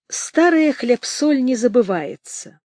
Старая хлеб-соль не забывается.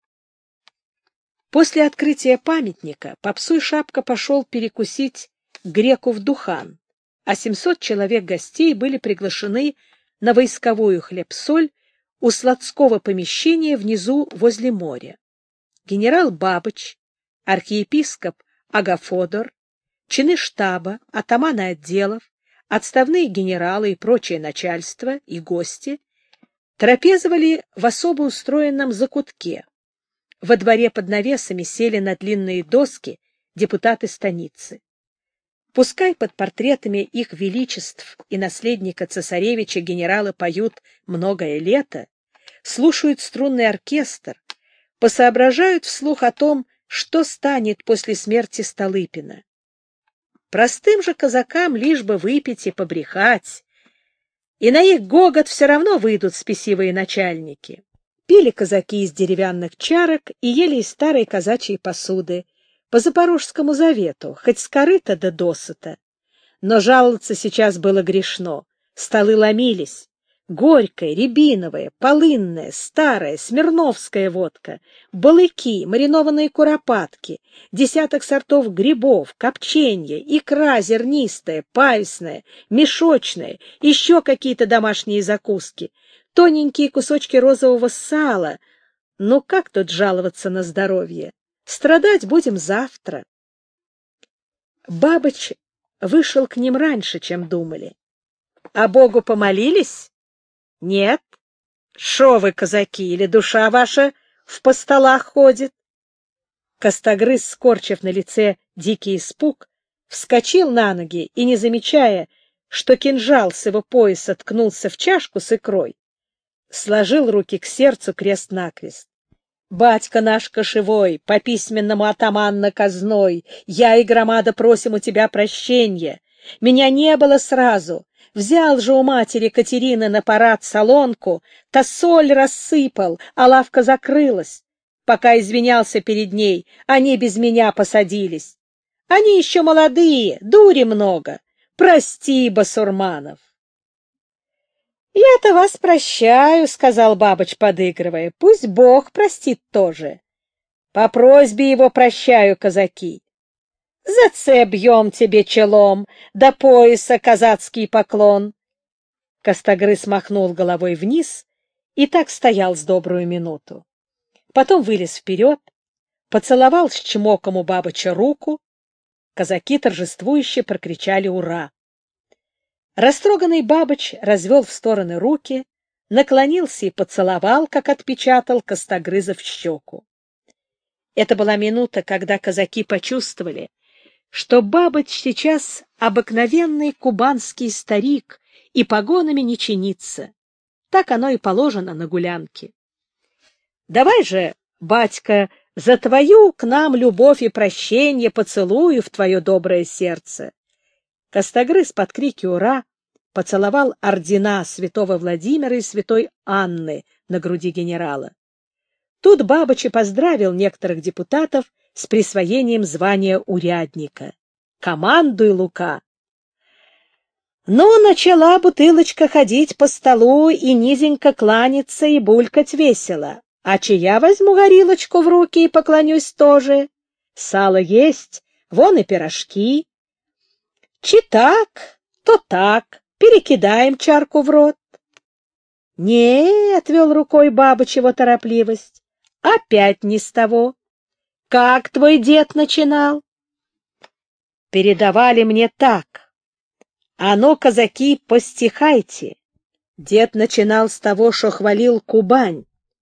После открытия памятника Попсу и Шапка пошел перекусить греку в Духан, а 700 человек гостей были приглашены на войсковую хлеб-соль у складского помещения внизу возле моря. Генерал Бабыч, архиепископ Агафодор, чины штаба, атаманы отделов, отставные генералы и прочее начальство и гости трапезовали в особо устроенном закутке. Во дворе под навесами сели на длинные доски депутаты станицы. Пускай под портретами их величеств и наследника цесаревича генералы поют «Многое лето», слушают струнный оркестр, посоображают вслух о том, что станет после смерти Столыпина. Простым же казакам лишь бы выпить и побрехать, и на их гогот все равно выйдут спесивые начальники. Пили казаки из деревянных чарок и ели из старой казачьей посуды, по Запорожскому завету, хоть с корыта до досыта. Но жаловаться сейчас было грешно. Столы ломились. Горькая, рябиновая, полынная, старая, смирновская водка, балыки, маринованные куропатки, десяток сортов грибов, копченье, икра зернистая, паюсная, мешочная, еще какие-то домашние закуски, тоненькие кусочки розового сала. Ну как тут жаловаться на здоровье? Страдать будем завтра. Бабыч вышел к ним раньше, чем думали. А Богу помолились? Нет. Шо вы, казаки, или душа ваша в постолах ходит? Костогрыз, скорчив на лице дикий испуг, вскочил на ноги и, не замечая, что кинжал с его пояса ткнулся в чашку с икрой, сложил руки к сердцу крест-накрест. «Батька наш кошевой, по письменному атаманно казной, я и громада просим у тебя прощения. Меня не было сразу. Взял же у матери Катерины на парад солонку, та соль рассыпал, а лавка закрылась. Пока извинялся перед ней, они без меня посадились. Они еще молодые, дури много. Прости, басурманов». «Я-то вас прощаю», — сказал Бабыч, подыгрывая. «Пусть Бог простит тоже. По просьбе его прощаю, казаки. За це бьем тебе челом, до пояса казацкий поклон». Костогрыз махнул головой вниз и так стоял с добрую минуту. Потом вылез вперед, поцеловал с чмоком у Бабыча руку. Казаки торжествующе прокричали «Ура!». Растроганный Бабыч развел в стороны руки, наклонился и поцеловал, как отпечатал Костогрыза в щеку. Это была минута, когда казаки почувствовали, что Бабыч сейчас обыкновенный кубанский старик и погонами не чинится. Так оно и положено на гулянке. «Давай же, батька, за твою к нам любовь и прощение поцелую в твое доброе сердце». Костогрыз под крики «Ура!» поцеловал ордена святого Владимира и святой Анны на груди генерала. Тут Бабыч и поздравил некоторых депутатов с присвоением звания урядника. «Командуй, Лука!» Ну, начала бутылочка ходить по столу и низенько кланяться и булькать весело. А чья возьму горилочку в руки и поклонюсь тоже? Сало есть, вон и пирожки. Чи так, то так, перекидаем чарку в рот. Не, — отвел рукой Бабыч его торопливость, — опять не с того. Как твой дед начинал? Передавали мне так. А ну, казаки, постихайте. Дед начинал с того, что хвалил Кубань.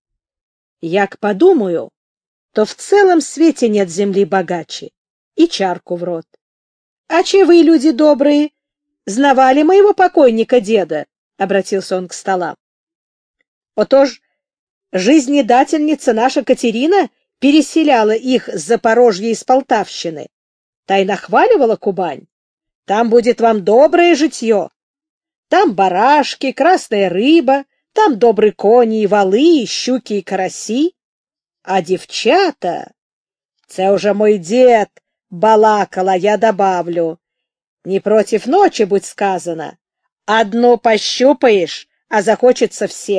Як подумаю, то в целом свете нет земли богаче. И чарку в рот. А че вы, люди добрые, знавали моего покойника деда? — обратился он к столам. Отож, жизнедательница наша Катерина переселяла их с Запорожья и с Полтавщины. Та и нахваливала Кубань. Там будет вам доброе житье. Там барашки, красная рыба, там добрые кони и валы, и щуки и караси. А девчата... Це уже мой дед балакала, я добавлю. Не против ночи, будь сказано. Одну пощупаешь, а захочется всех.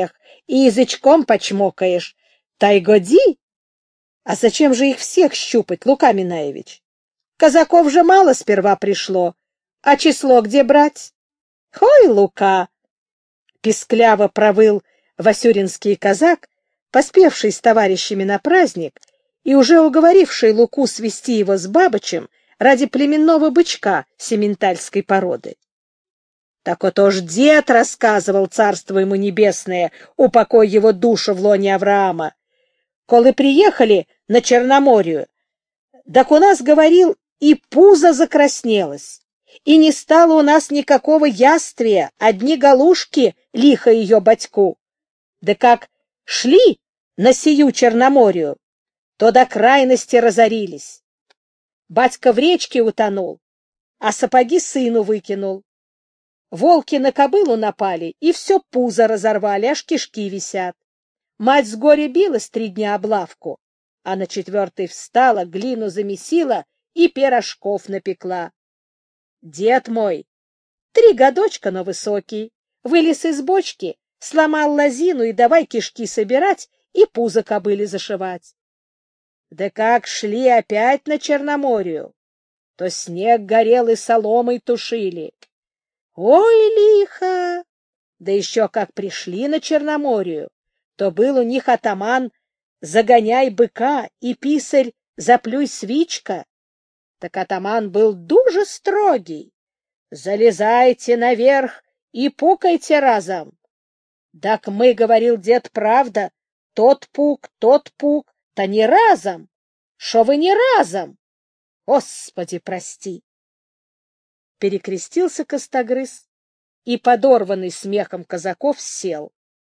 и язычком почмокаешь. Тай годи. А зачем же их всех щупать, Лука Минаевич? Казаков же мало сперва пришло, а число где брать? Ой, Лука! Пискляво провыл васюринский казак, поспевший с товарищами на праздник и уже уговоривший Луку свести его с Бабычем ради племенного бычка сементальской породы. Так вот уж дед рассказывал, царство ему небесное, упокой его душу в лоне Авраама. Колы приехали на Черноморью, так у нас, говорил, и пузо закраснелось, и не стало у нас никакого ястрия, одни галушки лихо ее батьку. Да как шли на сию Черноморью, то до крайности разорились. Батька в речке утонул, а сапоги сыну выкинул. Волки на кобылу напали, и все пузо разорвали, аж кишки висят. Мать с горя билась 3 дня об лавку, а на 4-й встала, глину замесила и пирожков напекла. Дед мой, 3 годочка, но высокий, вылез из бочки, сломал лозину и давай кишки собирать и пузо кобыле зашивать. Да как шли опять на Черноморью, то снег горел и соломой тушили. Ой, лихо! Да еще как пришли на Черноморью, то был у них атаман «Загоняй быка» и писарь «Заплюй свичка». Так атаман был дуже строгий. Залезайте наверх и пукайте разом. Так мы, говорил дед, правда, тот пук, да не разом. Шо вы не разом? Господи, прости! Перекрестился Костогрыз и, подорванный смехом казаков, сел.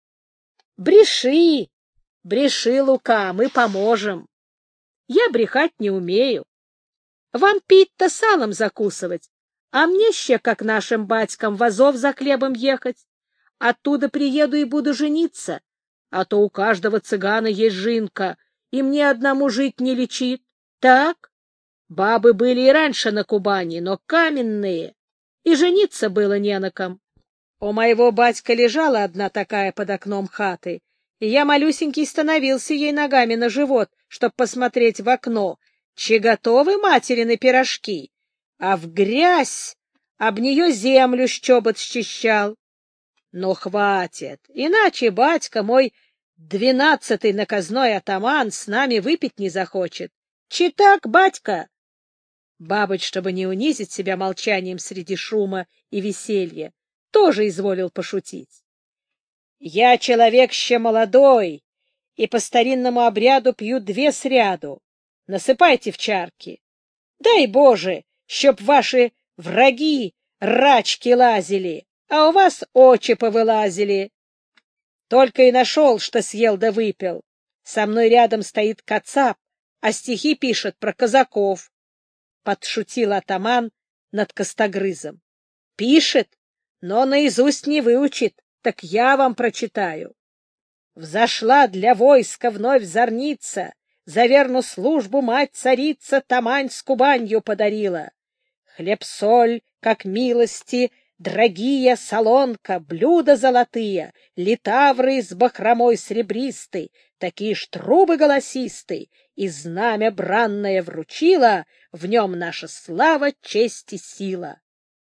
Бреши, бреши, Лука, мы поможем. Я брехать не умею. Вам пить-то салом закусывать, а мне ще, как нашим батькам, в Азов за хлебом ехать. Оттуда приеду и буду жениться, а то у каждого цыгана есть жинка, и мне одному жить не лечит. Так? Бабы были и раньше на Кубани, но каменные, и жениться было не на ком. У моего батька лежала одна такая под окном хаты, и я малюсенький становился ей ногами на живот, чтоб посмотреть в окно, че готовы материны пирожки, а в грязь об нее землю щебот счищал. Но хватит, иначе батька мой 12-й наказной атаман с нами выпить не захочет. Че так, батька? Бабыч, чтобы не унизить себя молчанием среди шума и веселья, тоже изволил пошутить. Я человек ще молодой, и по старинному обряду пью 2 сряду. Насыпайте в чарки. Дай Боже, чтоб ваши враги рачки лазили, а у вас очи повылазили. Только и нашел, что съел да выпил. Со мной рядом стоит кацап, а стихи пишет про казаков. Подшутил атаман над Костогрызом. Пишет, но наизусть не выучит, так я вам прочитаю. Взошла для войска вновь зорница, за верну службу мать-царица Тамань с Кубанью подарила. Хлеб-соль, как милости, дорогие солонка, блюда золотые, литавры с бахромой серебристой, такие ж трубы голосистые, и знамя бранное вручила, в нем наша слава, честь и сила.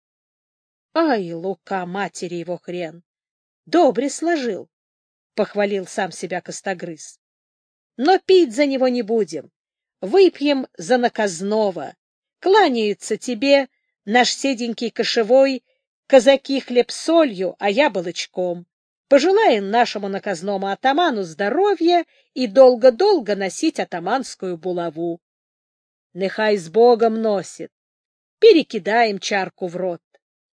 Ай, Лука, матери его хрен! Добре сложил, — похвалил сам себя Костогрыз. Но пить за него не будем. Выпьем за наказного. Кланяются тебе, наш седенький кошевой, казаки хлеб-солью, а я балычком. Пожелаем нашему наказному атаману здоровья и долго-долго носить атаманскую булаву. Нехай с Богом носит. Перекидаем чарку в рот.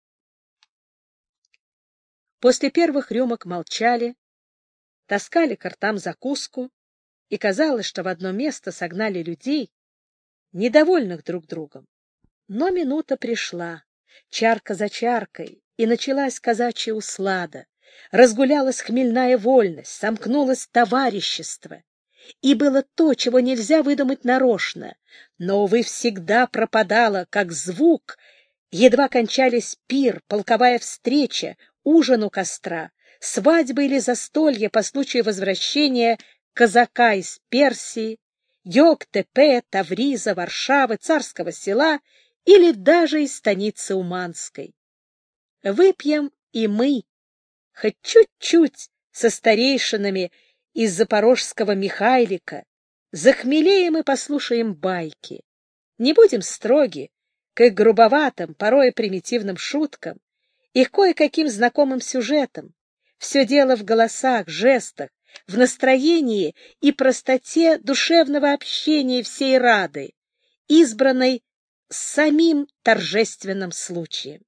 После первых рюмок молчали, таскали к ртам закуску, и казалось, что в одно место согнали людей, недовольных друг другом. Но минута пришла, чарка за чаркой, и началась казачья услада, разгулялась хмельная вольность, сомкнулось товарищество. И было то, чего нельзя выдумать нарочно, но, увы, всегда пропадало, как звук, едва кончались пир, полковая встреча, ужин у костра, свадьбы или застолья по случаю возвращения казака из Персии, Йог-Тепе, Тавриза, Варшавы, Царского Села или даже из станицы Уманской. Выпьем и мы, хоть чуть-чуть со старейшинами из запорожского Михайлика, захмелеем и послушаем байки. Не будем строги к их грубоватым, порой примитивным шуткам и кое-каким знакомым сюжетам. Все дело в голосах, жестах, в настроении и простоте душевного общения всей Рады, избранной самим торжественным случаем.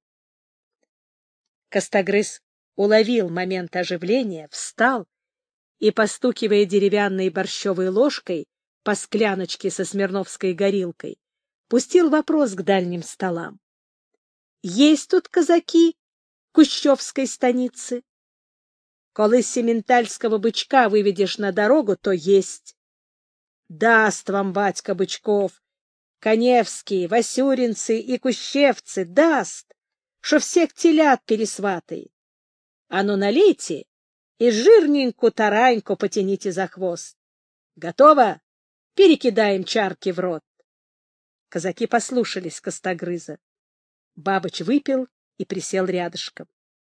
Костогрыз уловил момент оживления, встал и, постукивая деревянной борщевой ложкой по скляночке со смирновской горилкой, пустил вопрос к дальним столам. «Есть тут казаки Кущевской станицы? Коли сементальского бычка выведешь на дорогу, то есть. Даст вам батька бычков, коневские, васюринцы и кущевцы, даст, что всех телят пересватает. А ну налейте и жирненькую тараньку потяните за хвост. Готово? Перекидаем чарки в рот». Казаки послушались Костогрыза. Бабыч выпил и присел рядышком.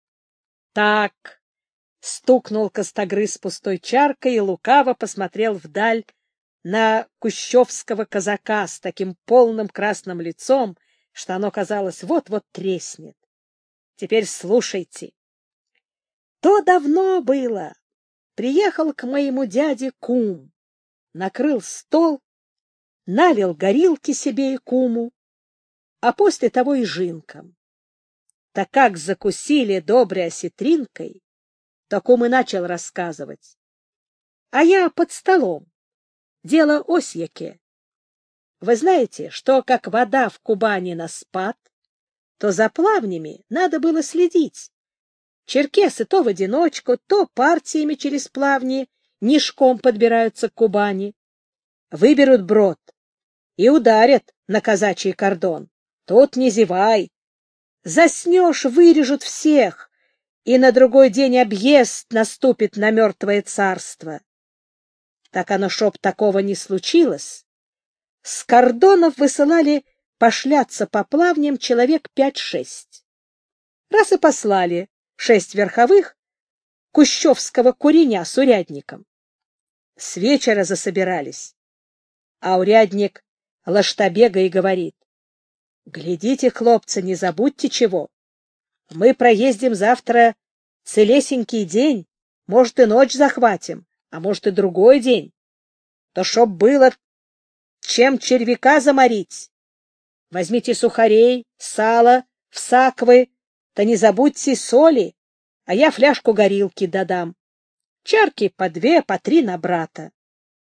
«Так», — стукнул Костогрыз пустой чаркой и лукаво посмотрел вдаль на кущевского казака с таким полным красным лицом, что оно, казалось, вот-вот треснет. «Теперь слушайте. То давно было. Приехал к моему дяде кум, накрыл стол, налил горилки себе и куму, а после того и жинкам. Так как закусили доброй осетринкой, то кум и начал рассказывать. А я под столом. Дело осьяке. Вы знаете, что как вода в Кубани на спад, то за плавнями надо было следить. Черкесы то в одиночку, то партиями через плавни нишком подбираются к Кубани. Выберут брод и ударят на казачий кордон. Тут не зевай. Заснешь, вырежут всех, и на другой день объезд наступит на мертвое царство. Так оно, чтоб такого не случилось, с кордонов высылали пошляться по плавням человек 5-6. Раз и послали 6 верховых кущевского куреня с урядником. С вечера засобирались, а урядник Лаштабега и говорит: «Глядите, хлопцы, не забудьте чего. Мы проездим завтра целесенький день, может, и ночь захватим, а может, и другой день. То чтоб было чем червяка заморить. Возьмите сухарей, сала, всаквы, да не забудьте соли, а я фляжку горилки додам. Чарки по 2, по 3 на брата».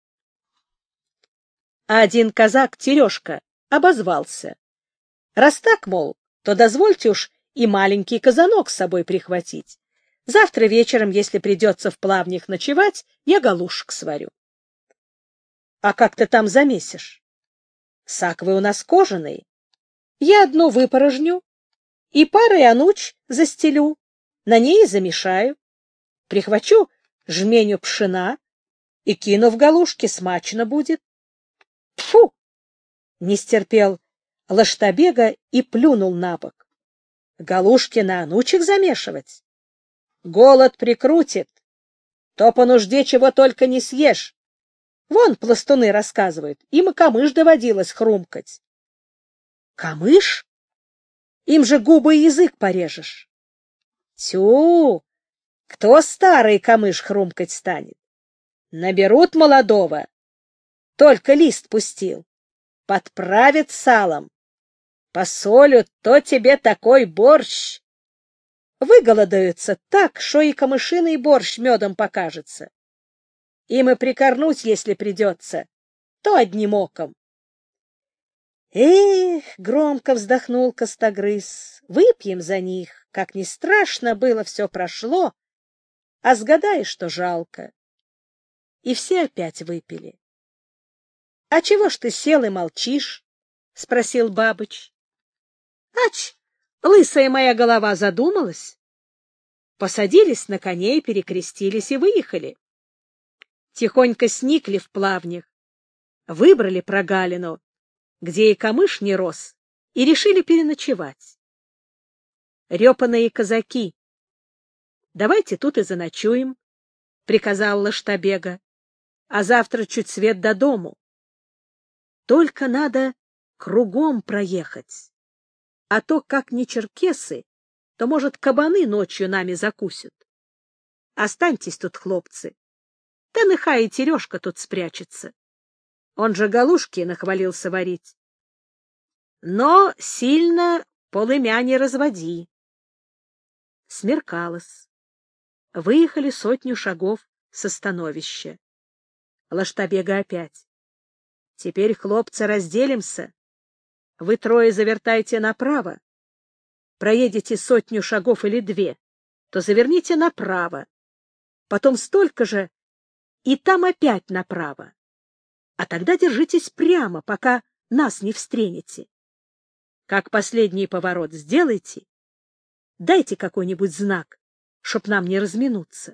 А один казак, Терешка, обозвался. Раз так, мол, то дозвольте уж и маленький казанок с собой прихватить. Завтра вечером, если придется в плавнях ночевать, я галушек сварю. — А как ты там замесишь? — Саквы у нас кожаные. Я одну выпорожню и парой ануч застелю, на ней замешаю. Прихвачу жменю пшена и кину в галушки, смачно будет. Тьфу! Не стерпел Лаштабега и плюнул на бок. Галушки на анучек замешивать? Голод прикрутит. То по нужде чего только не съешь. Вон пластуны рассказывают, им и камыш доводилось хрумкать. Камыш? Им же губы и язык порежешь. Тю! Кто старый камыш хрумкать станет? Наберут молодого. Только лист пустил. Подправят салом. Посолют, то тебе такой борщ. Выголодаются так, что и камышиный борщ медом покажется. Им и прикорнуть, если придется, то одним оком. Эх, громко вздохнул Костогрыз, выпьем за них, как ни страшно было, все прошло, а сгадаешь, что жалко. И все опять выпили. — А чего ж ты сел и молчишь? — спросил Бабыч. — Ач, лысая моя голова задумалась. посадились на коней, перекрестились и выехали. Тихонько сникли в плавнях, выбрали прогалину, где и камыш не рос, и решили переночевать. Репаные казаки: «Давайте тут и заночуем», — приказал Лаштабега, «а завтра чуть свет до дому. Только надо кругом проехать, а то, как не черкесы, то, может, кабаны ночью нами закусят. Останьтесь тут, хлопцы, да нехай и Терешка тут спрячется. Он же галушки нахвалился варить. Но сильно полымя не разводи». Смеркалось. Выехали 100 шагов со становища. Лаштабега опять: «Теперь, хлопцы, разделимся. Вы 3 завертайте направо. Проедете 100 шагов или 2, то заверните направо. Потом столько же, и там опять направо. А тогда держитесь прямо, пока нас не встренете. Как последний поворот сделайте, дайте какой-нибудь знак, чтоб нам не разминуться».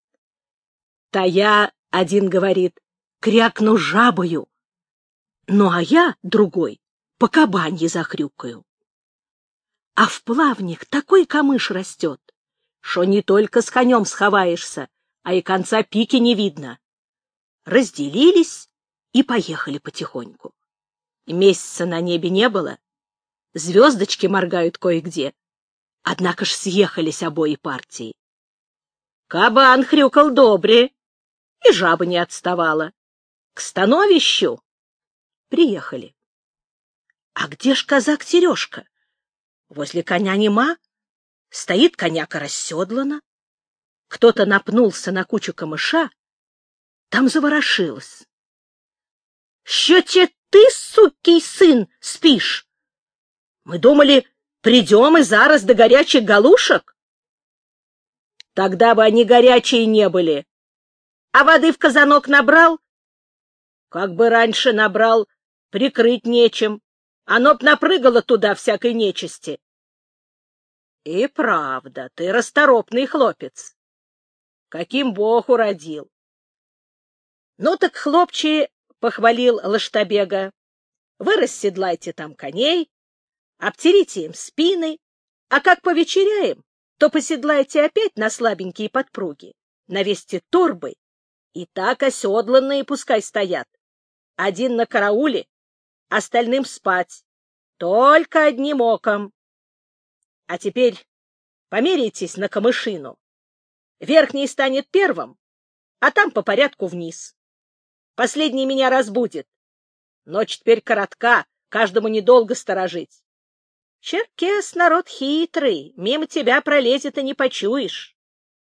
Тая один говорит: «Крякну жабою». Ну, а я, другой, по кабанье захрюкаю. А в плавнях такой камыш растет, что не только с конем сховаешься, а и конца пики не видно. Разделились и поехали потихоньку. Месяца на небе не было, звездочки моргают кое-где. Однако ж съехались обои партии. Кабан хрюкал добре, и жаба не отставала. К становищу приехали. А где ж казак Терешка? Возле коня нема, стоит коняка расседлана. Кто-то напнулся на кучу камыша, там заворошилось. — Що те ты, сукий сын, спишь? Мы думали, придем и зараз до горячих галушек. Тогда бы они горячие не были. А воды в казанок набрал? Как бы раньше набрал, прикрыть нечем. Оно б напрыгало туда всякой нечисти. И правда, ты расторопный хлопец. Каким Бог уродил. Ну так, хлопчи, похвалил Лаштабега, вы расседлайте там коней, обтерите им спины, а как повечеряем, то поседлайте опять на слабенькие подпруги, навесьте торбы, и так оседланные пускай стоят. Один на карауле, остальным спать, только одним оком. А теперь померяйтесь на камышину. Верхний станет первым, а там по порядку вниз. Последний меня разбудит. Ночь теперь коротка, каждому недолго сторожить. Черкес народ хитрый, мимо тебя пролезет и не почуешь.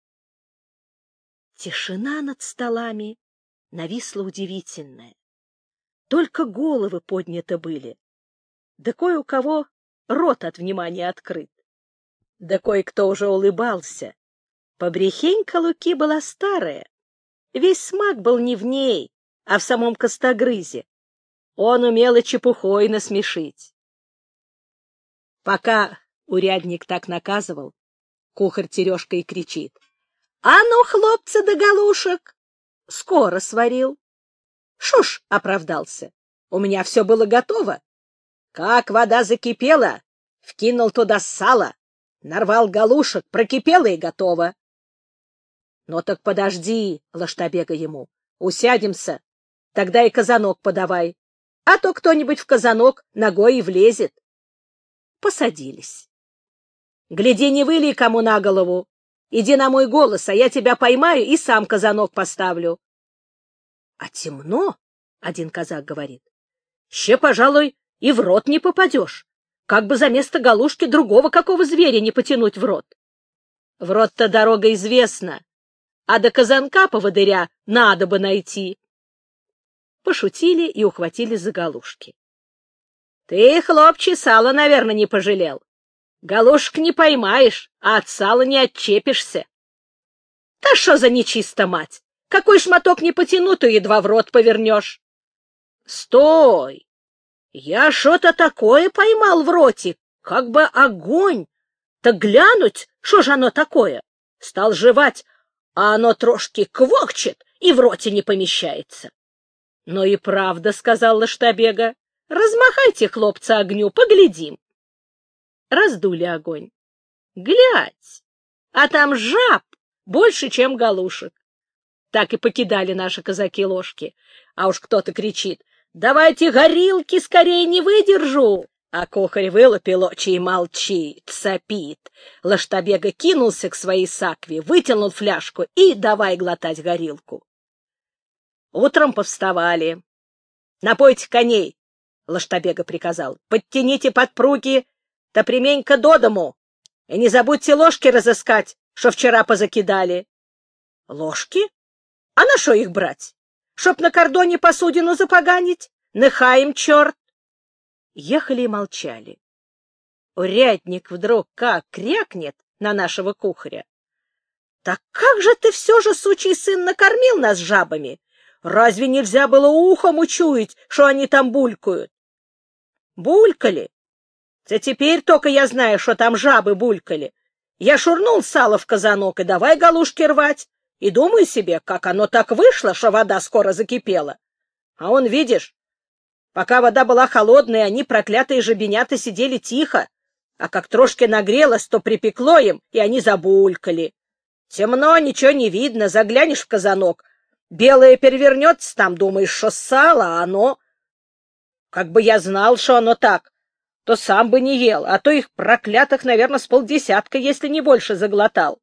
Тишина над столами нависла удивительная. Только головы подняты были, да кое у кого рот от внимания открыт. Да кое-кто уже улыбался. Побрехенька Луки была старая. Весь смак был не в ней, а в самом костогрызе. Он умел и чепухой насмешить. Пока урядник так наказывал, кухарь Терешка и кричит: — А ну, хлопцы да галушек! Скоро сварил. Шо ж, оправдался, у меня все было готово. Как вода закипела, вкинул туда сало, нарвал галушек, прокипело и готово. Ну так подожди, Лаштабега ему, усядемся, тогда и казанок подавай, а то кто-нибудь в казанок ногой и влезет. Посадились. Гляди, не вылей кому на голову. Иди на мой голос, а я тебя поймаю и сам казанок поставлю. — А темно, — один казак говорит. — Ще, пожалуй, и в рот не попадешь. Как бы за место галушки другого какого зверя не потянуть в рот. В рот-то дорога известна, а до казанка поводыря надо бы найти. Пошутили и ухватили за галушки. — Ты, хлопче, сала, наверное, не пожалел. Галушек не поймаешь, а от сала не отчепишься. — Да что за нечисто мать! Какой шматок не потяну, то едва в рот повернешь. — Стой! Я что-то такое поймал в роте, как бы огонь. Так глянуть, что же оно такое? Стал жевать, а оно трошки квохчет и в роте не помещается. — Ну и правда, — сказал Лыштабега, — размахайте, хлопцы, огню, поглядим. Раздули огонь. Глядь, а там жаб больше, чем галушек. Так и покидали наши казаки ложки. А уж кто-то кричит: «Давайте горилки, скорее не выдержу!» А Кухарь вылупил очи и молчит, сопит. Лыштабега кинулся к своей сакве, вытянул фляжку и давай глотать горилку. Утром повставали. «Напойте коней!» — Лыштабега приказал. «Подтяните подпруги, да пряменько до дому, и не забудьте ложки разыскать, что вчера позакидали». «Ложки? А на шо их брать? Чтоб на кордоне посудину запоганить? Нехаем, черт!» Ехали и молчали. Урядник вдруг как крякнет на нашего Кухаря: «Так как же ты все же, сучий сын, накормил нас жабами? Разве нельзя было ухом учуять, что они там булькают?» «Булькали? Да теперь только я знаю, что там жабы булькали. Я шурнул сало в казанок и давай галушки рвать. И думаю себе, как оно так вышло, что вода скоро закипела. А он, видишь, пока вода была холодная, они, проклятые жабенята, сидели тихо, а как трошки нагрелось, то припекло им, и они забулькали. Темно, ничего не видно, заглянешь в казанок, белое перевернется, там думаешь, что сало, а оно... Как бы я знал, что оно так, то сам бы не ел, а то их проклятых, наверное, с полдесятка, если не больше, заглотал.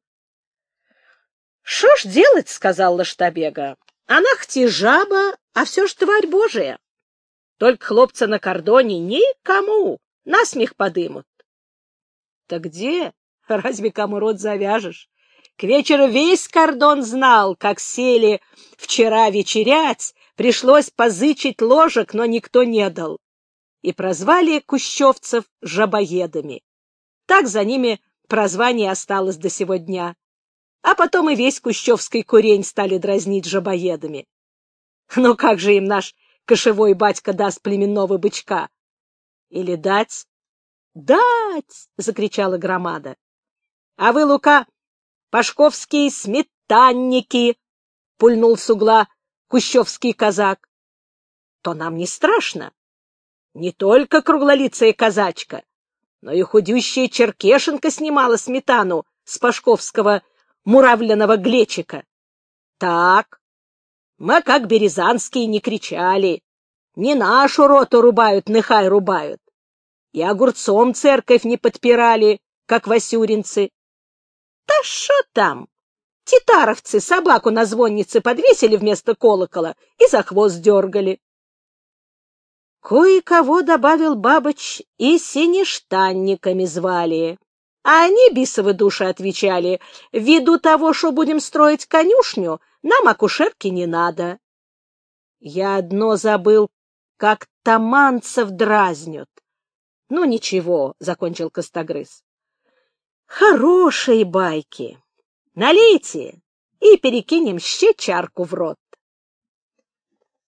— Шо ж делать, — сказал Лыштабега. — Она хоть и жаба, а все ж тварь божия. Только хлопца на кордоне никому насмех подымут. — Так где? Разве кому рот завяжешь? К вечеру весь кордон знал, как сели вчера вечерять, пришлось позычить ложек, но никто не дал. И прозвали кущевцев жабоедами. Так за ними прозвание осталось до сего дня. А потом и весь кущевский курень стали дразнить жабоедами. Ну как же им наш кошевой батька даст племенного бычка? Или дать? — Дать! — закричала громада. — А вы, Лука, пашковские сметанники! — пульнул с угла кущевский казак. — То нам не страшно. Не только круглолицая казачка, но и худющая черкешенка снимала сметану с пашковского муравленного глечика. Так, мы, как березанские, не кричали. Не нашу роту рубают, нехай рубают. И огурцом церковь не подпирали, как васюринцы. Да шо там? Титаровцы собаку на звоннице подвесили вместо колокола и за хвост дергали. Кое-кого, добавил Бабыч, и синештанниками звали. А они, бисовы души, отвечали: ввиду того, что будем строить конюшню, нам акушерки не надо. Я одно забыл, как таманцев дразнят. Ну, ничего, — закончил Костогрыз. Хорошие байки. Налейте и перекинем ще чарку в рот.